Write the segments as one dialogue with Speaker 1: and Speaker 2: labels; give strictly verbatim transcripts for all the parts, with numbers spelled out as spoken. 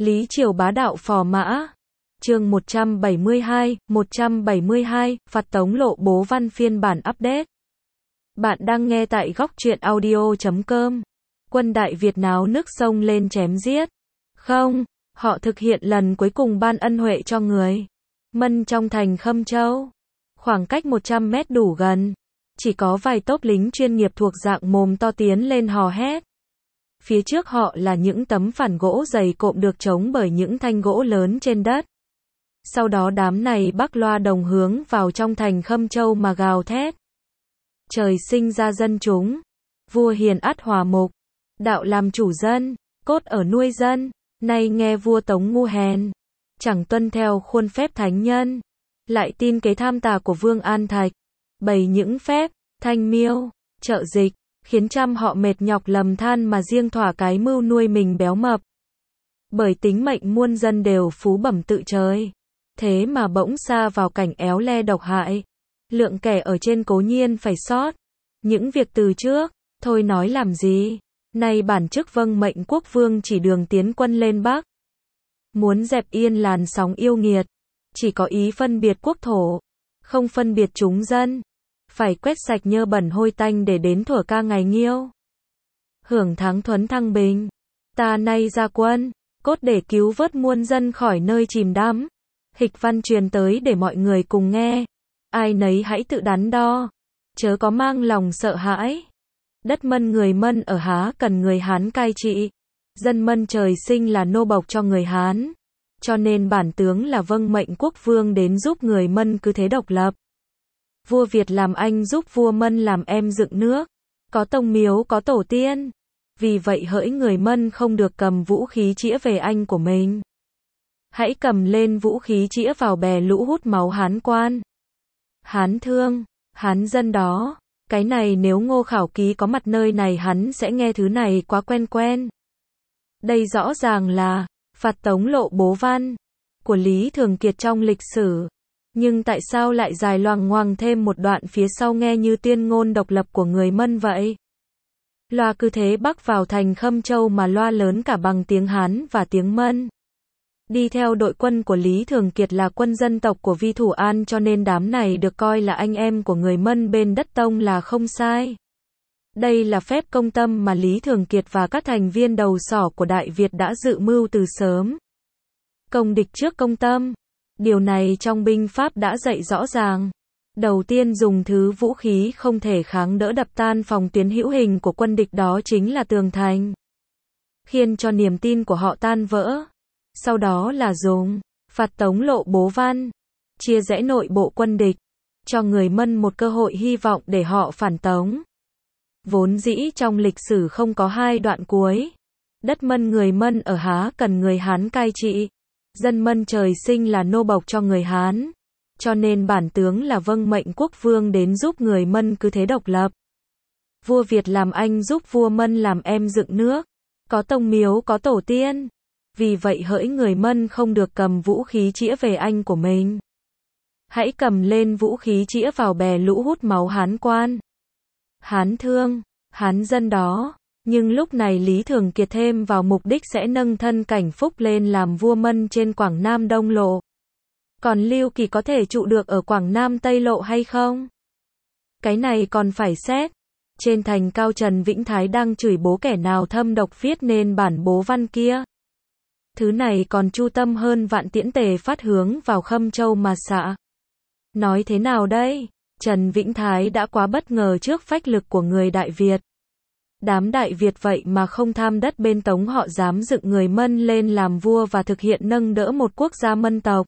Speaker 1: Lý Triều bá đạo phò mã. Chương một trăm bảy mươi hai, một trăm bảy mươi hai, phạt tống Lộ Bố Văn phiên bản update. Bạn đang nghe tại góc truyện audio chấm com. Quân Đại Việt náo nước sông lên chém giết. Không, họ thực hiện lần cuối cùng ban ân huệ cho người Mân trong thành Khâm Châu. Khoảng cách một trăm mét đủ gần. Chỉ có vài tốp lính chuyên nghiệp thuộc dạng mồm to tiến lên hò hét. Phía trước họ là những tấm phản gỗ dày cộm được chống bởi những thanh gỗ lớn trên đất. Sau đó đám này bắc loa đồng hướng vào trong thành Khâm Châu mà gào thét. Trời sinh ra dân chúng. Vua hiền ắt hòa mục. Đạo làm chủ dân. Cốt ở nuôi dân. Nay nghe vua Tống ngu hèn. Chẳng tuân theo khuôn phép thánh nhân. Lại tin kế tham tà của Vương An Thạch. Bày những phép, thanh miêu, trợ dịch. Khiến trăm họ mệt nhọc lầm than mà riêng thỏa cái mưu nuôi mình béo mập. Bởi tính mệnh muôn dân đều phú bẩm tự trời. Thế mà bỗng sa vào cảnh éo le độc hại. Lượng kẻ ở trên cố nhiên phải sót. Những việc từ trước, thôi nói làm gì. Nay bản chức vâng mệnh quốc vương chỉ đường tiến quân lên Bắc. Muốn dẹp yên làn sóng yêu nghiệt. Chỉ có ý phân biệt quốc thổ. Không phân biệt chúng dân. Phải quét sạch nhơ bẩn hôi tanh để đến thuở ca ngày nghiêu. Hưởng thắng thuấn thăng bình. Ta nay ra quân. Cốt để cứu vớt muôn dân khỏi nơi chìm đắm. Hịch văn truyền tới để mọi người cùng nghe. Ai nấy hãy tự đắn đo. Chớ có mang lòng sợ hãi. Đất Mân người Mân ở Há cần người Hán cai trị. Dân Mân trời sinh là nô bộc cho người Hán. Cho nên bản tướng là vâng mệnh quốc vương đến giúp người Mân cứ thế độc lập. Vua Việt làm anh giúp vua Mân làm em dựng nước. Có tông miếu có tổ tiên. Vì vậy hỡi người Mân không được cầm vũ khí chĩa về anh của mình. Hãy cầm lên vũ khí chĩa vào bè lũ hút máu Hán quan. Hán thương, Hán dân đó. Cái này nếu Ngô Khảo Ký có mặt nơi này hắn sẽ nghe thứ này quá quen quen. Đây rõ ràng là phạt tống Lộ Bố Văn của Lý Thường Kiệt trong lịch sử. Nhưng tại sao lại dài loằng ngoằng thêm một đoạn phía sau nghe như tuyên ngôn độc lập của người Mân vậy? Loa cứ thế bắc vào thành Khâm Châu mà loa lớn cả bằng tiếng Hán và tiếng Mân. Đi theo đội quân của Lý Thường Kiệt là quân dân tộc của Vi Thủ An cho nên đám này được coi là anh em của người Mân bên đất Tông là không sai. Đây là phép công tâm mà Lý Thường Kiệt và các thành viên đầu sỏ của Đại Việt đã dự mưu từ sớm. Công địch trước công tâm. Điều này trong binh pháp đã dạy rõ ràng. Đầu tiên dùng thứ vũ khí không thể kháng đỡ đập tan phòng tuyến hữu hình của quân địch đó chính là tường thành. Khiến cho niềm tin của họ tan vỡ. Sau đó là dùng phạt tống Lộ Bố Văn. Chia rẽ nội bộ quân địch. Cho người Mân một cơ hội hy vọng để họ phản tống. Vốn dĩ trong lịch sử không có hai đoạn cuối. Đất Mân người Mân ở Há cần người Hán cai trị. Dân Mân trời sinh là nô bộc cho người Hán. Cho nên bản tướng là vâng mệnh quốc vương đến giúp người Mân cứ thế độc lập. Vua Việt làm anh giúp vua Mân làm em dựng nước. Có tông miếu có tổ tiên. Vì vậy hỡi người Mân không được cầm vũ khí chĩa về anh của mình. Hãy cầm lên vũ khí chĩa vào bè lũ hút máu Hán quan. Hán thương, Hán dân đó. Nhưng lúc này Lý Thường Kiệt thêm vào mục đích sẽ nâng thân Cảnh Phúc lên làm vua Mân trên Quảng Nam Đông Lộ. Còn Lưu Kỳ có thể trụ được ở Quảng Nam Tây Lộ hay không? Cái này còn phải xét. Trên thành cao Trần Vĩnh Thái đang chửi bố kẻ nào thâm độc viết nên bản bố văn kia. Thứ này còn chu tâm hơn vạn tiễn tề phát hướng vào Khâm Châu mà xạ. Nói thế nào đây? Trần Vĩnh Thái đã quá bất ngờ trước phách lực của người Đại Việt. Đám Đại Việt vậy mà không tham đất bên Tống họ dám dựng người Mân lên làm vua và thực hiện nâng đỡ một quốc gia Mân tộc.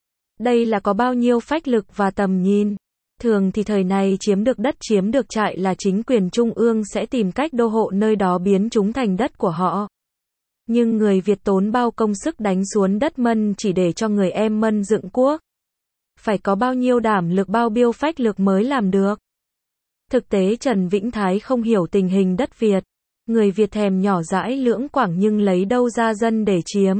Speaker 1: Đây là có bao nhiêu phách lực và tầm nhìn. Thường thì thời này chiếm được đất chiếm được trại là chính quyền trung ương sẽ tìm cách đô hộ nơi đó biến chúng thành đất của họ. Nhưng người Việt tốn bao công sức đánh xuống đất Mân chỉ để cho người em Mân dựng quốc. Phải có bao nhiêu đảm lực bao nhiêu phách lực mới làm được. Thực tế Trần Vĩnh Thái không hiểu tình hình đất Việt. Người Việt thèm nhỏ dãi lưỡng quảng nhưng lấy đâu ra dân để chiếm.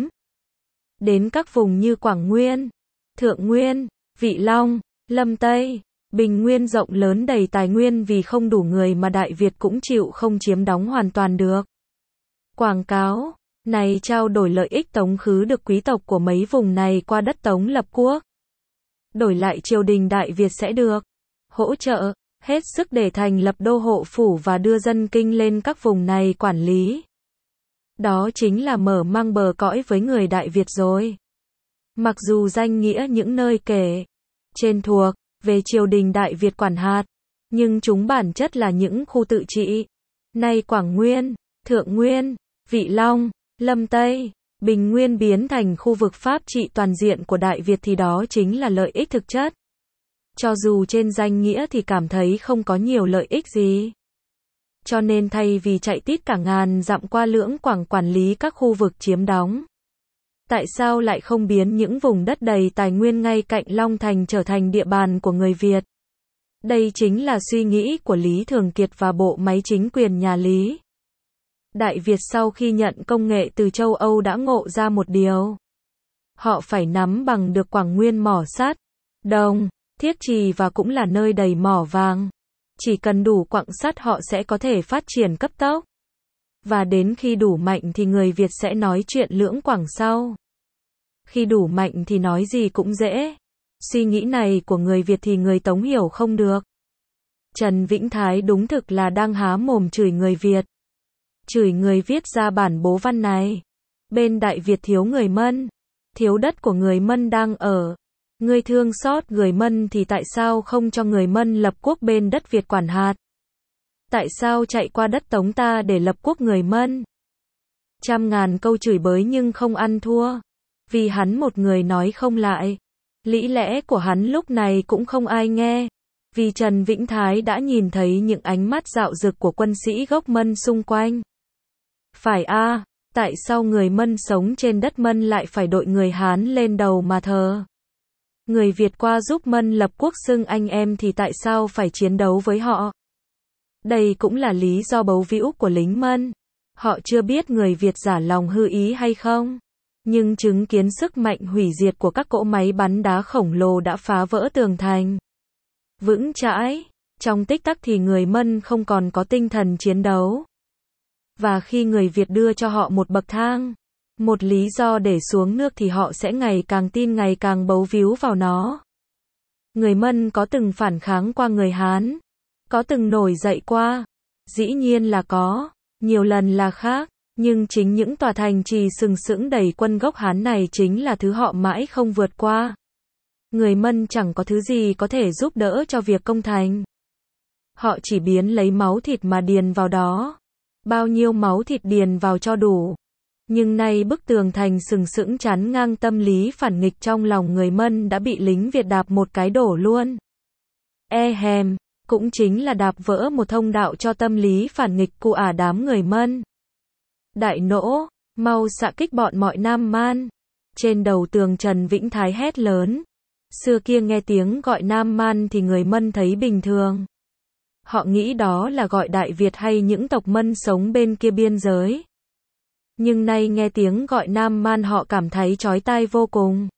Speaker 1: Đến các vùng như Quảng Nguyên, Thượng Nguyên, Vị Long, Lâm Tây, Bình Nguyên rộng lớn đầy tài nguyên vì không đủ người mà Đại Việt cũng chịu không chiếm đóng hoàn toàn được. Quảng cáo, này trao đổi lợi ích tống khứ được quý tộc của mấy vùng này qua đất Tống lập quốc. Đổi lại triều đình Đại Việt sẽ được hỗ trợ hết sức để thành lập đô hộ phủ và đưa dân kinh lên các vùng này quản lý. Đó chính là mở mang bờ cõi với người Đại Việt rồi. Mặc dù danh nghĩa những nơi kể trên thuộc về triều đình Đại Việt quản hạt, nhưng chúng bản chất là những khu tự trị. Nay Quảng Nguyên, Thượng Nguyên, Vị Long, Lâm Tây, Bình Nguyên biến thành khu vực pháp trị toàn diện của Đại Việt thì đó chính là lợi ích thực chất. Cho dù trên danh nghĩa thì cảm thấy không có nhiều lợi ích gì. Cho nên thay vì chạy tít cả ngàn dặm qua Lưỡng Quảng quản lý các khu vực chiếm đóng, tại sao lại không biến những vùng đất đầy tài nguyên ngay cạnh Long Thành trở thành địa bàn của người Việt? Đây chính là suy nghĩ của Lý Thường Kiệt và bộ máy chính quyền nhà Lý. Đại Việt sau khi nhận công nghệ từ châu Âu đã ngộ ra một điều. Họ phải nắm bằng được Quảng Nguyên mỏ sắt, đồng, Thiết Trì và cũng là nơi đầy mỏ vàng. Chỉ cần đủ quặng sắt họ sẽ có thể phát triển cấp tốc. Và đến khi đủ mạnh thì người Việt sẽ nói chuyện Lưỡng Quảng sau. Khi đủ mạnh thì nói gì cũng dễ. Suy nghĩ này của người Việt thì người Tống hiểu không được. Trần Vĩnh Thái đúng thực là đang há mồm chửi người Việt. Chửi người viết ra bản bố văn này. Bên Đại Việt thiếu người Mân. Thiếu đất của người Mân đang ở. Ngươi thương xót người Mân thì tại sao không cho người Mân lập quốc bên đất Việt quản hạt? Tại sao chạy qua đất Tống ta để lập quốc người Mân? Trăm ngàn câu chửi bới nhưng không ăn thua. Vì hắn một người nói không lại. Lý lẽ của hắn lúc này cũng không ai nghe. Vì Trần Vĩnh Thái đã nhìn thấy những ánh mắt dạo dực của quân sĩ gốc Mân xung quanh. Phải a, à, tại sao người Mân sống trên đất Mân lại phải đội người Hán lên đầu mà thờ? Người Việt qua giúp Mân lập quốc xưng anh em thì tại sao phải chiến đấu với họ? Đây cũng là lý do bấu víu của lính Mân. Họ chưa biết người Việt giả lòng hư ý hay không. Nhưng chứng kiến sức mạnh hủy diệt của các cỗ máy bắn đá khổng lồ đã phá vỡ tường thành. Vững chãi, trong tích tắc thì người Mân không còn có tinh thần chiến đấu. Và khi người Việt đưa cho họ một bậc thang, một lý do để xuống nước thì họ sẽ ngày càng tin ngày càng bấu víu vào nó. Người Mân có từng phản kháng qua người Hán? Có từng nổi dậy qua? Dĩ nhiên là có, nhiều lần là khác. Nhưng chính những tòa thành trì sừng sững đầy quân gốc Hán này chính là thứ họ mãi không vượt qua. Người Mân chẳng có thứ gì có thể giúp đỡ cho việc công thành. Họ chỉ biến lấy máu thịt mà điền vào đó. Bao nhiêu máu thịt điền vào cho đủ. Nhưng nay bức tường thành sừng sững chắn ngang tâm lý phản nghịch trong lòng người Mân đã bị lính Việt đạp một cái đổ luôn. E hèm, cũng chính là đạp vỡ một thông đạo cho tâm lý phản nghịch của ả đám người Mân. Đại nỗ, mau xạ kích bọn mọi Nam Man. Trên đầu tường Trần Vĩnh Thái hét lớn. Xưa kia nghe tiếng gọi Nam Man thì người Mân thấy bình thường. Họ nghĩ đó là gọi Đại Việt hay những tộc Mân sống bên kia biên giới. Nhưng nay nghe tiếng gọi Nam Man họ cảm thấy chói tai vô cùng.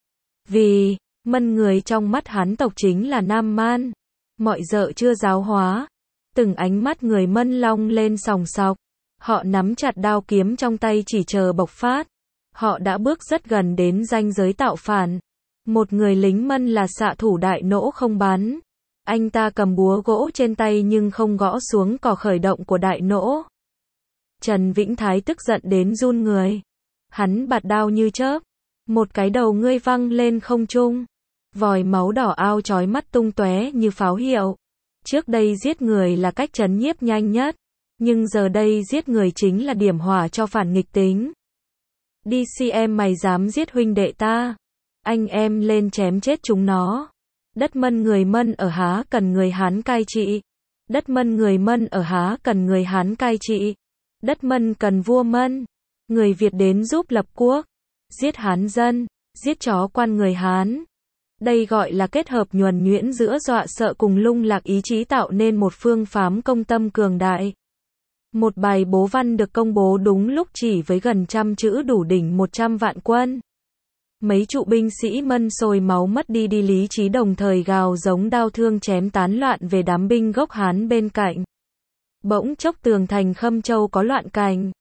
Speaker 1: Vì, Mân người trong mắt Hán tộc chính là Nam Man. Mọi dợ chưa giáo hóa. Từng ánh mắt người Mân long lên sòng sọc. Họ nắm chặt đao kiếm trong tay chỉ chờ bộc phát. Họ đã bước rất gần đến ranh giới tạo phản. Một người lính Mân là xạ thủ đại nỗ không bắn. Anh ta cầm búa gỗ trên tay nhưng không gõ xuống cò khởi động của đại nỗ. Trần Vĩnh Thái tức giận đến run người. Hắn bạt đao như chớp. Một cái đầu ngươi văng lên không trung. Vòi máu đỏ ao chói mắt tung tóe như pháo hiệu. Trước đây giết người là cách trấn nhiếp nhanh nhất. Nhưng giờ đây giết người chính là điểm hỏa cho phản nghịch tính. Đi xem mày dám giết huynh đệ ta. Anh em lên chém chết chúng nó. Đất Mân người Mân ở Há cần người Hán cai trị. Đất Mân người Mân ở Há cần người Hán cai trị. Đất Mân cần vua Mân. Người Việt đến giúp lập quốc. Giết Hán dân. Giết chó quan người Hán. Đây gọi là kết hợp nhuần nhuyễn giữa dọa sợ cùng lung lạc ý chí tạo nên một phương phám công tâm cường đại. Một bài bố văn được công bố đúng lúc chỉ với gần trăm chữ đủ đỉnh một trăm vạn quân. Mấy trụ binh sĩ Mân sôi máu mất đi đi lý trí đồng thời gào giống đao thương chém tán loạn về đám binh gốc Hán bên cạnh. Bỗng chốc tường thành Khâm Châu có loạn cành.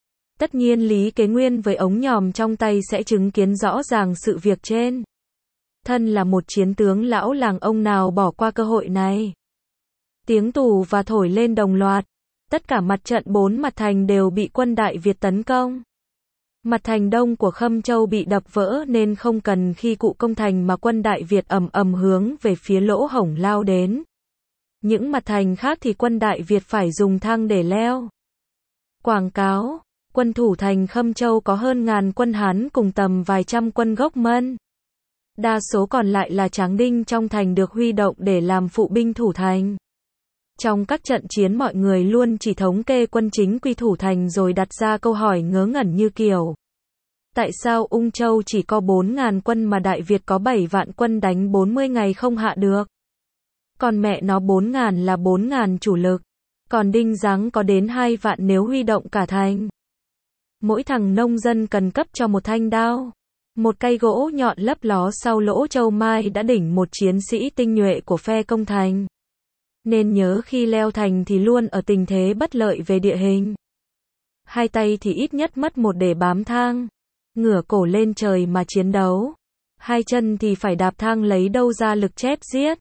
Speaker 1: Tất nhiên Lý Kế Nguyên với ống nhòm trong tay sẽ chứng kiến rõ ràng sự việc trên. Thân là một chiến tướng lão làng, ông nào bỏ qua cơ hội này. Tiếng tù và thổi lên đồng loạt. Tất cả mặt trận bốn mặt thành đều bị quân Đại Việt tấn công. Mặt thành đông của Khâm Châu bị đập vỡ nên không cần khi cụ công thành mà quân Đại Việt ầm ầm hướng về phía lỗ hổng lao đến. Những mặt thành khác thì quân Đại Việt phải dùng thang để leo. Quảng cáo, quân thủ thành Khâm Châu có hơn ngàn quân Hán cùng tầm vài trăm quân gốc Mân. Đa số còn lại là tráng đinh trong thành được huy động để làm phụ binh thủ thành. Trong các trận chiến mọi người luôn chỉ thống kê quân chính quy thủ thành rồi đặt ra câu hỏi ngớ ngẩn như kiểu: tại sao Ung Châu chỉ có bốn ngàn quân mà Đại Việt có bảy vạn quân đánh bốn mươi ngày không hạ được? Còn mẹ nó bốn ngàn là bốn ngàn chủ lực. Còn Đinh Giáng có đến hai vạn nếu huy động cả thành. Mỗi thằng nông dân cần cấp cho một thanh đao. Một cây gỗ nhọn lấp ló sau lỗ châu mai đã đỉnh một chiến sĩ tinh nhuệ của phe công thành. Nên nhớ khi leo thành thì luôn ở tình thế bất lợi về địa hình. Hai tay thì ít nhất mất một để bám thang. Ngửa cổ lên trời mà chiến đấu. Hai chân thì phải đạp thang lấy đâu ra lực chép giết.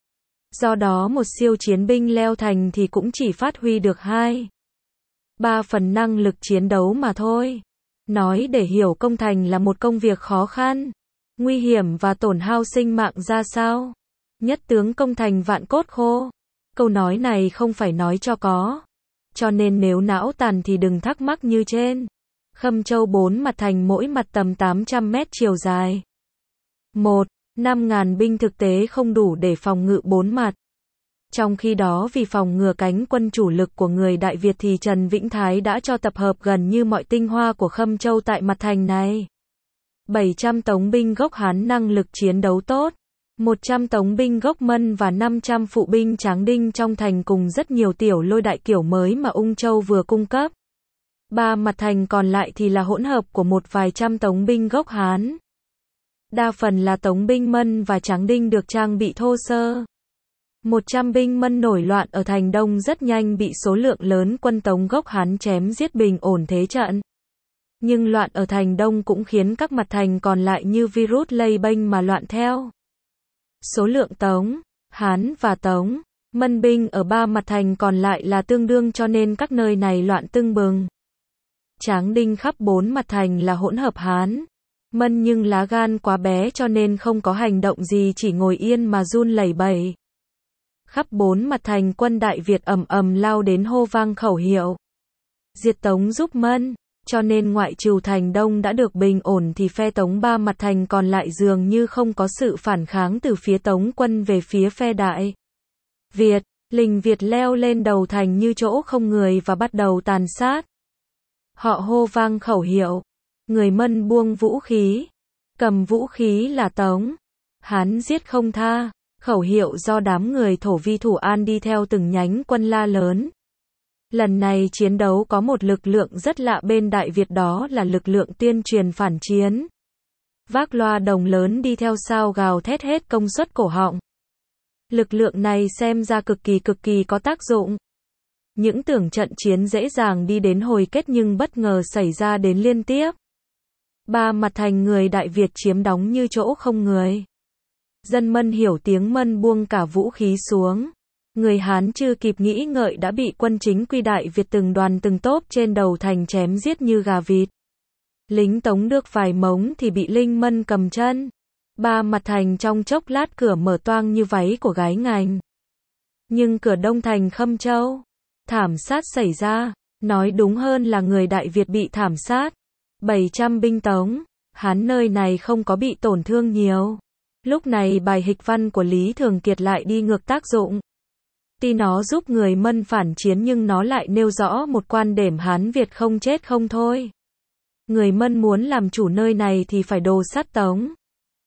Speaker 1: Do đó một siêu chiến binh leo thành thì cũng chỉ phát huy được hai, ba phần năng lực chiến đấu mà thôi. Nói để hiểu công thành là một công việc khó khăn, nguy hiểm và tổn hao sinh mạng ra sao. Nhất tướng công thành vạn cốt khô. Câu nói này không phải nói cho có. Cho nên nếu não tàn thì đừng thắc mắc như trên. Khâm Châu bốn mặt thành mỗi mặt tầm tám trăm mét chiều dài. một. năm ngàn binh thực tế không đủ để phòng ngự bốn mặt. Trong khi đó vì phòng ngừa cánh quân chủ lực của người Đại Việt thì Trần Vĩnh Thái đã cho tập hợp gần như mọi tinh hoa của Khâm Châu tại mặt thành này. bảy trăm tống binh gốc Hán năng lực chiến đấu tốt, một trăm tống binh gốc Mân và năm trăm phụ binh tráng đinh trong thành cùng rất nhiều tiểu lôi đại kiểu mới mà Ung Châu vừa cung cấp. Ba mặt thành còn lại thì là hỗn hợp của một vài trăm tống binh gốc Hán. Đa phần là tống binh Mân và tráng đinh được trang bị thô sơ. một trăm binh Mân nổi loạn ở thành Đông rất nhanh bị số lượng lớn quân tống gốc Hán chém giết bình ổn thế trận. Nhưng loạn ở thành Đông cũng khiến các mặt thành còn lại như virus lây bênh mà loạn theo. Số lượng Tống, Hán và Tống, Mân binh ở ba mặt thành còn lại là tương đương cho nên các nơi này loạn tưng bừng. Tráng đinh khắp bốn mặt thành là hỗn hợp Hán, Mân nhưng lá gan quá bé cho nên không có hành động gì, chỉ ngồi yên mà run lẩy bẩy. Khắp bốn mặt thành quân Đại Việt ầm ầm lao đến hô vang khẩu hiệu diệt Tống giúp Mân, cho nên ngoại trừ thành Đông đã được bình ổn thì phe Tống ba mặt thành còn lại dường như không có sự phản kháng từ phía Tống quân về phía phe Đại Việt. Lính Việt leo lên đầu thành như chỗ không người và bắt đầu tàn sát. Họ hô vang khẩu hiệu, người Mân buông vũ khí, cầm vũ khí là Tống, Hán giết không tha. Khẩu hiệu do đám người Thổ Vi Thủ An đi theo từng nhánh quân la lớn. Lần này chiến đấu có một lực lượng rất lạ bên Đại Việt, đó là lực lượng tuyên truyền phản chiến. Vác loa đồng lớn đi theo sao gào thét hết công suất cổ họng. Lực lượng này xem ra cực kỳ cực kỳ có tác dụng. Những tưởng trận chiến dễ dàng đi đến hồi kết nhưng bất ngờ xảy ra đến liên tiếp. Ba mặt thành người Đại Việt chiếm đóng như chỗ không người. Dân Mân hiểu tiếng Mân buông cả vũ khí xuống. Người Hán chưa kịp nghĩ ngợi đã bị quân chính quy Đại Việt từng đoàn từng tốp trên đầu thành chém giết như gà vịt. Lính Tống được vài mống thì bị lính Mân cầm chân. Ba mặt thành trong chốc lát cửa mở toang như váy của gái ngành. Nhưng cửa đông thành Khâm Châu, thảm sát xảy ra. Nói đúng hơn là người Đại Việt bị thảm sát. bảy trăm binh Tống, Hán nơi này không có bị tổn thương nhiều. Lúc này bài hịch văn của Lý Thường Kiệt lại đi ngược tác dụng. Tuy nó giúp người Mân phản chiến nhưng nó lại nêu rõ một quan điểm Hán Việt không chết không thôi. Người Mân muốn làm chủ nơi này thì phải đồ sát Tống.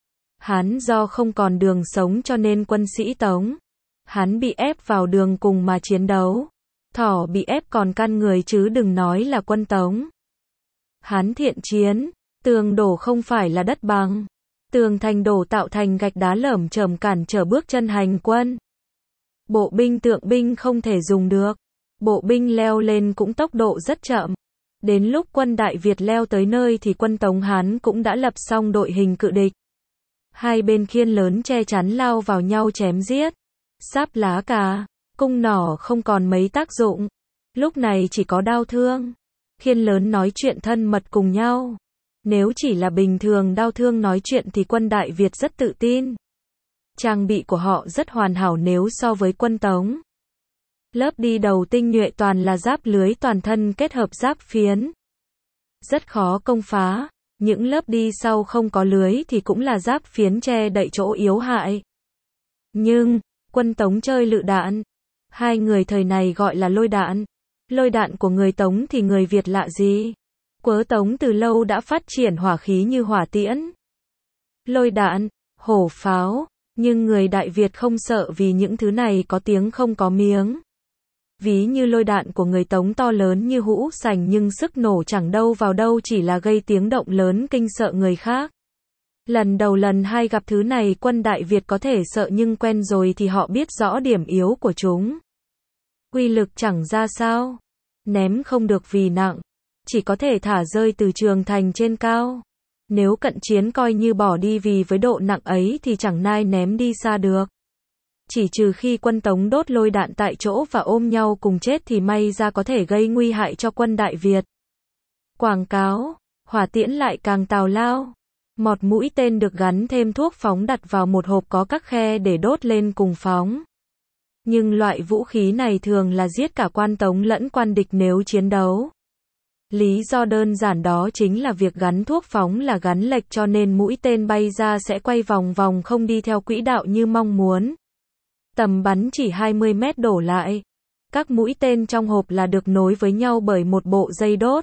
Speaker 1: Hán do không còn đường sống cho nên quân sĩ Tống, Hán bị ép vào đường cùng mà chiến đấu. Thỏ bị ép còn căn người chứ đừng nói là quân Tống. Hán thiện chiến, tường đổ không phải là đất bằng. Tường thành đổ tạo thành gạch đá lởm chởm cản trở bước chân hành quân. Bộ binh tượng binh không thể dùng được. Bộ binh leo lên cũng tốc độ rất chậm. Đến lúc quân Đại Việt leo tới nơi thì quân Tống Hán cũng đã lập xong đội hình cự địch. Hai bên khiên lớn che chắn lao vào nhau chém giết. Sáp lá cà, cung nỏ không còn mấy tác dụng. Lúc này chỉ có đao thương. Khiên lớn nói chuyện thân mật cùng nhau. Nếu chỉ là bình thường đao thương nói chuyện thì quân Đại Việt rất tự tin. Trang bị của họ rất hoàn hảo nếu so với quân Tống. Lớp đi đầu tinh nhuệ toàn là giáp lưới toàn thân kết hợp giáp phiến. Rất khó công phá. Những lớp đi sau không có lưới thì cũng là giáp phiến che đậy chỗ yếu hại. Nhưng, quân Tống chơi lựu đạn. Hai người thời này gọi là lôi đạn. Lôi đạn của người Tống thì người Việt lạ gì? Quớ Tống từ lâu đã phát triển hỏa khí như hỏa tiễn, lôi đạn, hổ pháo, nhưng người Đại Việt không sợ vì những thứ này có tiếng không có miếng. Ví như lôi đạn của người Tống to lớn như hũ sành nhưng sức nổ chẳng đâu vào đâu, chỉ là gây tiếng động lớn kinh sợ người khác. Lần đầu lần hai gặp thứ này quân Đại Việt có thể sợ nhưng quen rồi thì họ biết rõ điểm yếu của chúng. Uy lực chẳng ra sao. Ném không được vì nặng. Chỉ có thể thả rơi từ trường thành trên cao. Nếu cận chiến coi như bỏ đi vì với độ nặng ấy thì chẳng nai ném đi xa được. Chỉ trừ khi quân Tống đốt lôi đạn tại chỗ và ôm nhau cùng chết thì may ra có thể gây nguy hại cho quân Đại Việt. Quảng cáo, hỏa tiễn lại càng tào lao. Mọt mũi tên được gắn thêm thuốc phóng đặt vào một hộp có các khe để đốt lên cùng phóng. Nhưng loại vũ khí này thường là giết cả quan Tống lẫn quan địch nếu chiến đấu. Lý do đơn giản đó chính là việc gắn thuốc phóng là gắn lệch cho nên mũi tên bay ra sẽ quay vòng vòng không đi theo quỹ đạo như mong muốn. Tầm bắn chỉ hai mươi mét đổ lại. Các mũi tên trong hộp là được nối với nhau bởi một bộ dây đốt.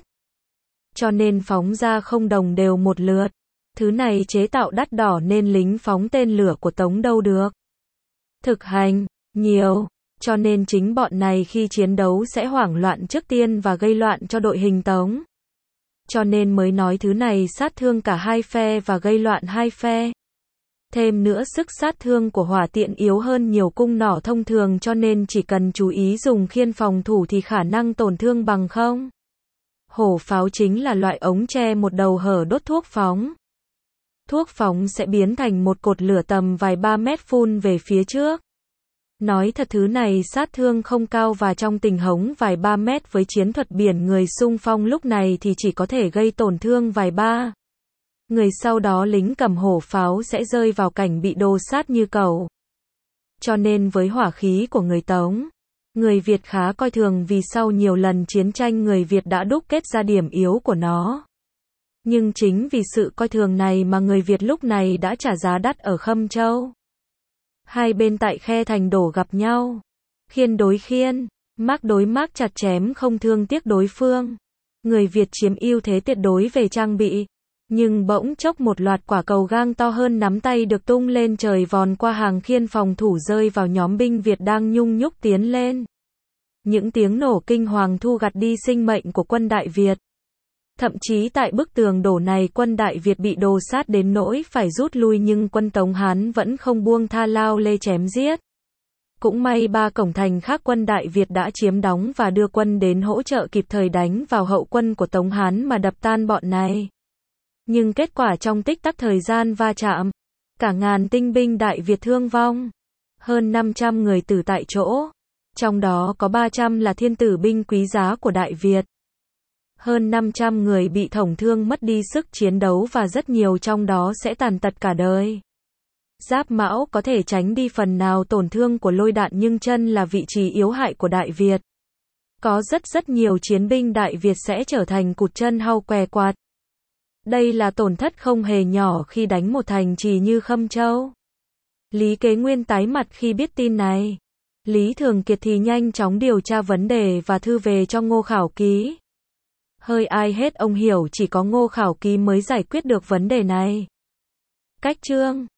Speaker 1: Cho nên phóng ra không đồng đều một lượt. Thứ này chế tạo đắt đỏ nên lính phóng tên lửa của Tống đâu được. Thực hành, nhiều. Cho nên chính bọn này khi chiến đấu sẽ hoảng loạn trước tiên và gây loạn cho đội hình Tống. Cho nên mới nói thứ này sát thương cả hai phe và gây loạn hai phe. Thêm nữa sức sát thương của hỏa tiễn yếu hơn nhiều cung nỏ thông thường cho nên chỉ cần chú ý dùng khiên phòng thủ thì khả năng tổn thương bằng không. Hổ pháo chính là loại ống tre một đầu hở đốt thuốc phóng. Thuốc phóng sẽ biến thành một cột lửa tầm vài ba mét phun về phía trước. Nói thật thứ này sát thương không cao và trong tình huống vài ba mét với chiến thuật biển người xung phong lúc này thì chỉ có thể gây tổn thương vài ba. Người sau đó lính cầm hổ pháo sẽ rơi vào cảnh bị đồ sát như cẩu. Cho nên với hỏa khí của người Tống, người Việt khá coi thường vì sau nhiều lần chiến tranh người Việt đã đúc kết ra điểm yếu của nó. Nhưng chính vì sự coi thường này mà người Việt lúc này đã trả giá đắt ở Khâm Châu. Hai bên tại khe thành đổ gặp nhau. Khiên đối khiên, mác đối mác chặt chém không thương tiếc đối phương. Người Việt chiếm ưu thế tuyệt đối về trang bị. Nhưng bỗng chốc một loạt quả cầu gang to hơn nắm tay được tung lên trời vòn qua hàng khiên phòng thủ rơi vào nhóm binh Việt đang nhung nhúc tiến lên. Những tiếng nổ kinh hoàng thu gặt đi sinh mệnh của quân Đại Việt. Thậm chí tại bức tường đổ này quân Đại Việt bị đồ sát đến nỗi phải rút lui nhưng quân Tống Hán vẫn không buông tha lao lê chém giết. Cũng may ba cổng thành khác quân Đại Việt đã chiếm đóng và đưa quân đến hỗ trợ kịp thời đánh vào hậu quân của Tống Hán mà đập tan bọn này. Nhưng kết quả trong tích tắc thời gian va chạm, cả ngàn tinh binh Đại Việt thương vong, hơn năm trăm người tử tại chỗ, trong đó có ba trăm là thiên tử binh quý giá của Đại Việt. Hơn năm trăm người bị tổn thương mất đi sức chiến đấu và rất nhiều trong đó sẽ tàn tật cả đời. Giáp Mão có thể tránh đi phần nào tổn thương của lôi đạn nhưng chân là vị trí yếu hại của Đại Việt. Có rất rất nhiều chiến binh Đại Việt sẽ trở thành cụt chân hau què quạt. Đây là tổn thất không hề nhỏ khi đánh một thành trì như Khâm Châu. Lý Kế Nguyên tái mặt khi biết tin này. Lý Thường Kiệt thì nhanh chóng điều tra vấn đề và thư về cho Ngô Khảo Ký. Hơi ai hết ông hiểu chỉ có Ngô Khảo Ký mới giải quyết được vấn đề này. Cách chương